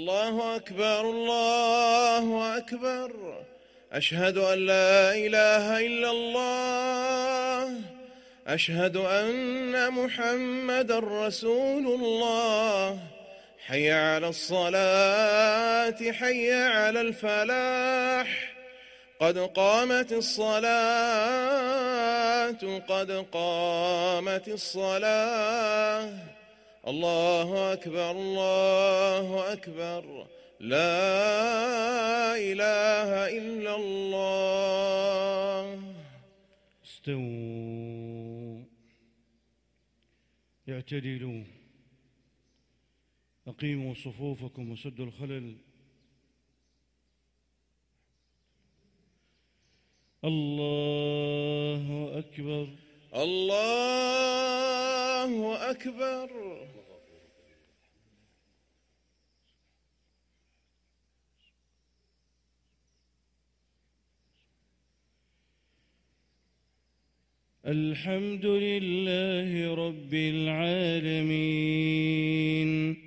الله أكبر الله أكبر. أشهد أن لا إله إلا الله. أشهد أن محمدًا رسول الله. حي على الصلاة حي على الفلاح. قد قامت الصلاة قد قامت الصلاة. الله أكبر الله أكبر. لا إله إلا الله. استووا اعتدلوا أقيموا صفوفكم وسدوا الخلل. الله أكبر الله أكبر. الحمد لله رب العالمين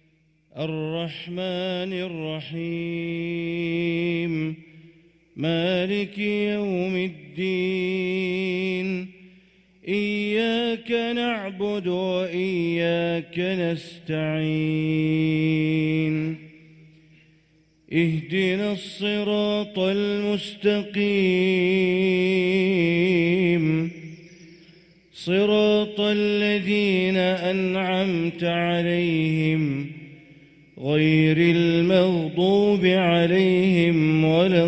الرحمن الرحيم مالك يوم الدين. إياك نعبد وإياك نستعين. اهدنا الصراط المستقيم صراط الذين أنعمت عليهم غير المغضوب عليهم ولا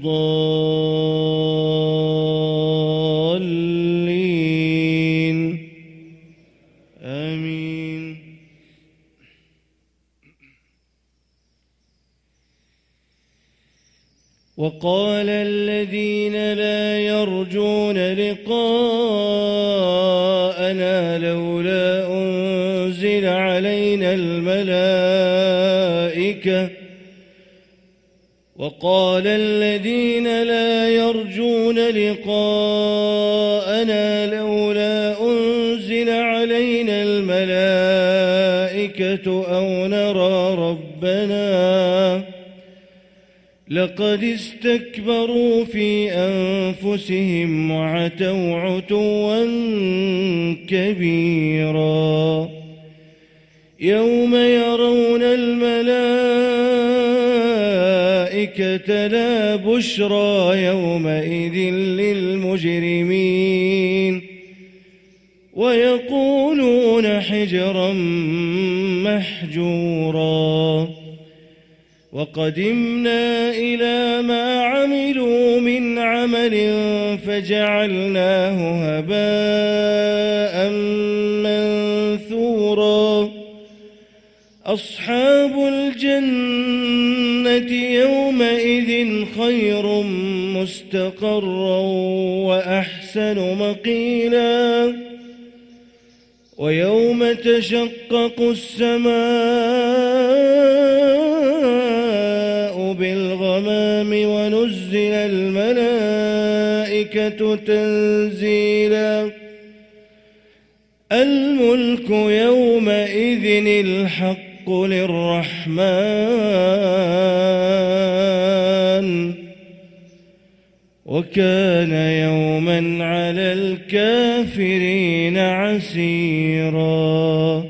الضالين. آمين. وقال الذين لا يرجون لقاءنا لولا أنزل علينا الملائكة. وقال الذين لا يرجون لقاءنا لولا أنزل علينا الملائكة أو نرى ربنا لقد استكبروا في أنفسهم وعتوا عتوا كبيرا. يوم يرون الملائكة لا بشرى يومئذ للمجرمين ويقولون حجرا محجورا. وقدمنا إلى ما عملوا من عمل فجعلناه هباء منثورا. أصحاب الجنة يومئذ خير مستقرا وأحسن مقيلا. ويوم تشقق السماء بالغمام ونزل الملائكة تنزيلا. الملك يومئذ الحق للرحمن وكان يوما على الكافرين عسيرا.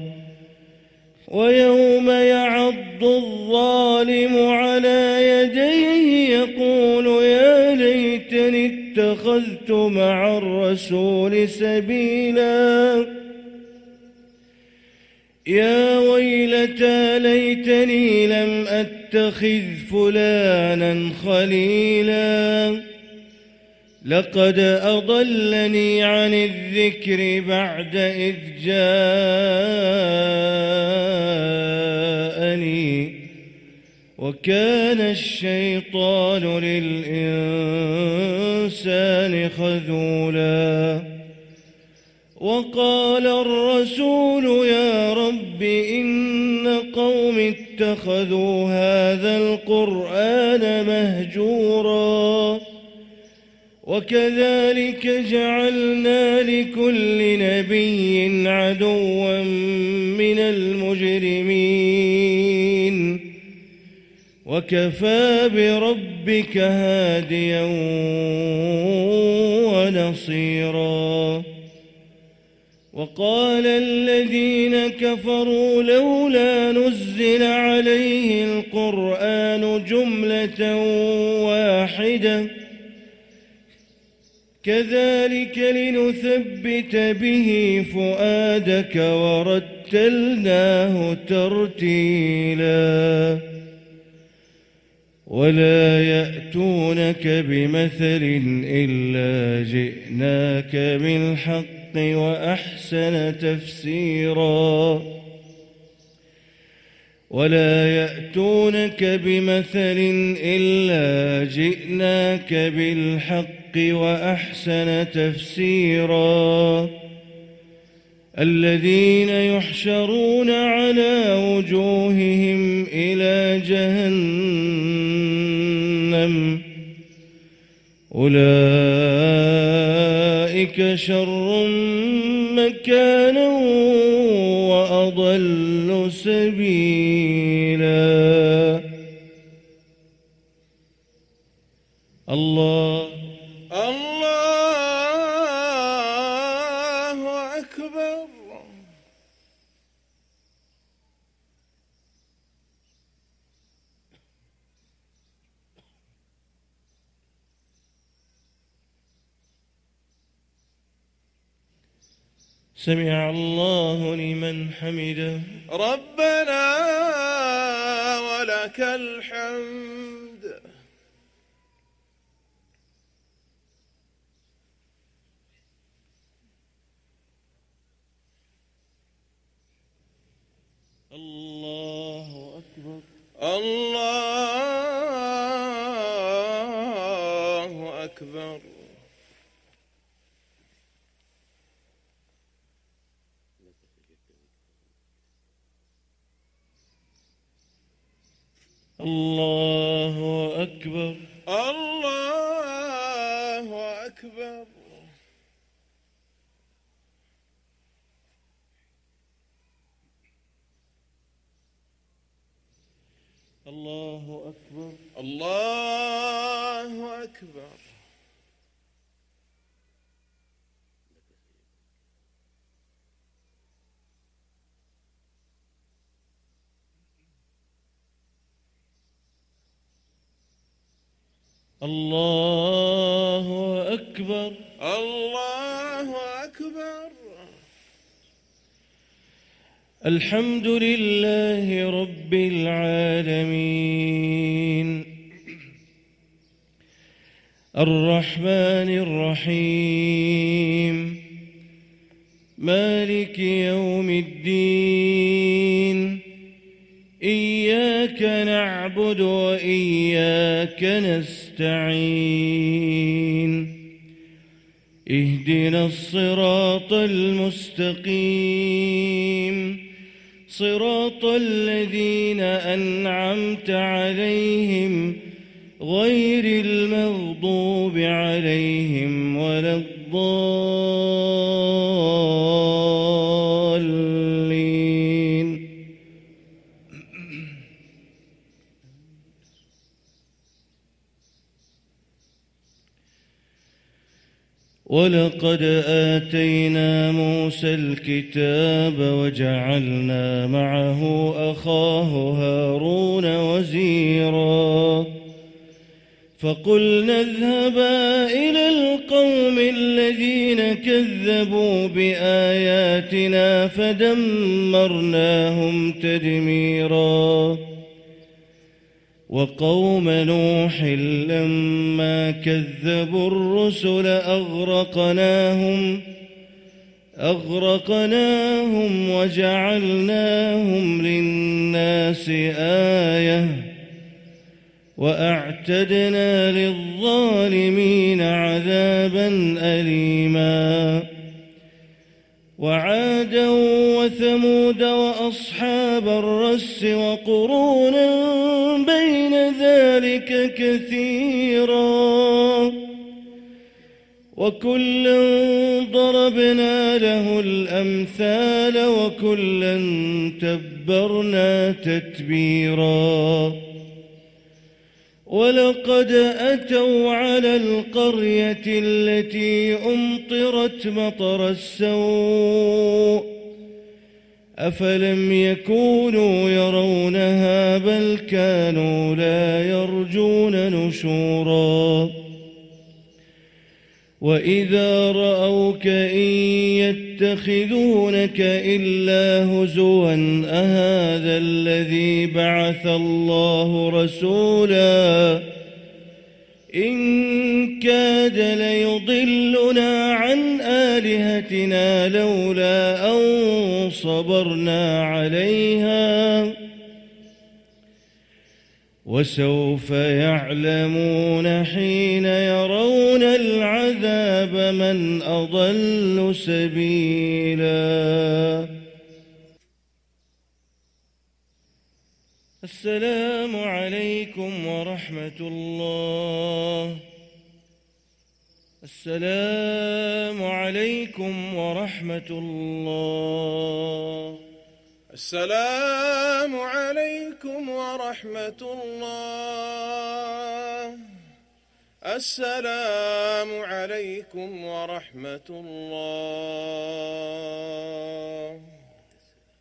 ويوم يعض الظالم على يديه يقول يا ليتني اتخذت مع الرسول سبيلا. يا ويلتى ليتني لم أتخذ فلانا خليلا لقد أضلني عن الذكر بعد إذ جاءني وكان الشيطان للإنسان خذولا. وقال الرسول يا رب إن قوم اتخذوا هذا القرآن مهجورا. وكذلك جعلنا لكل نبي عدوا من المجرمين وكفى بربك هاديا ونصيرا. وقال الذين كفروا لولا نزل عليه القرآن جملة واحدة كذلك لنثبت به فؤادك ورتلناه ترتيلا. ولا يأتونك بمثل إلا جئناك بالحق وأحسن تفسيرا. ولا يأتونك بمثل إلا جئناك بالحق وأحسن تفسيرا. الذين يحشرون على وجوههم إلى جهنم أولئك شر مكانا وأضل سبيلا. الله أكبر. سمع الله لمن حمده. ربنا ولك الحمد. الله أكبر. الله أكبر. الله أكبر. الله أكبر. الله أكبر. الله أكبر. الله أكبر. الله أكبر. الحمد لله رب العالمين الرحمن الرحيم مالك يوم الدين إياك نعبد وإياك نستعين اهدنا الصراط المستقيم صراط الذين أنعمت عليهم غير المغضوب عليهم ولا الضالين. ولقد آتينا موسى الكتاب وجعلنا معه أخاه هارون وزيرا فقلنا اذهبا إلى القوم الذين كذبوا بآياتنا فدمرناهم تدميرا. وقوم نوح لما كذبوا الرسل أغرقناهم وجعلناهم للناس آية وأعتدنا للظالمين عذابا أليما. وعادا وثمود وأصحاب الرس وقرونا بين ذلك كثيرا وكلا ضربنا له الأمثال وكلا تبرنا تتبيرا. ولقد أتوا على القرية التي أمطرت مطر السوء أفلم يكونوا يرونها بل كانوا لا يرجون نشورا وإذا رأوك إن يتخذونك إلا هزوا أهذا الذي بعث الله رسولا إن كاد ليضلنا عن آلهتنا لولا أن صبرنا عليها وسوف يعلمون حين يرون العذاب من أضل سبيلا. السلام عليكم ورحمة الله. السلام عليكم ورحمة الله. السلام عليكم ورحمة الله. السلام عليكم ورحمة الله.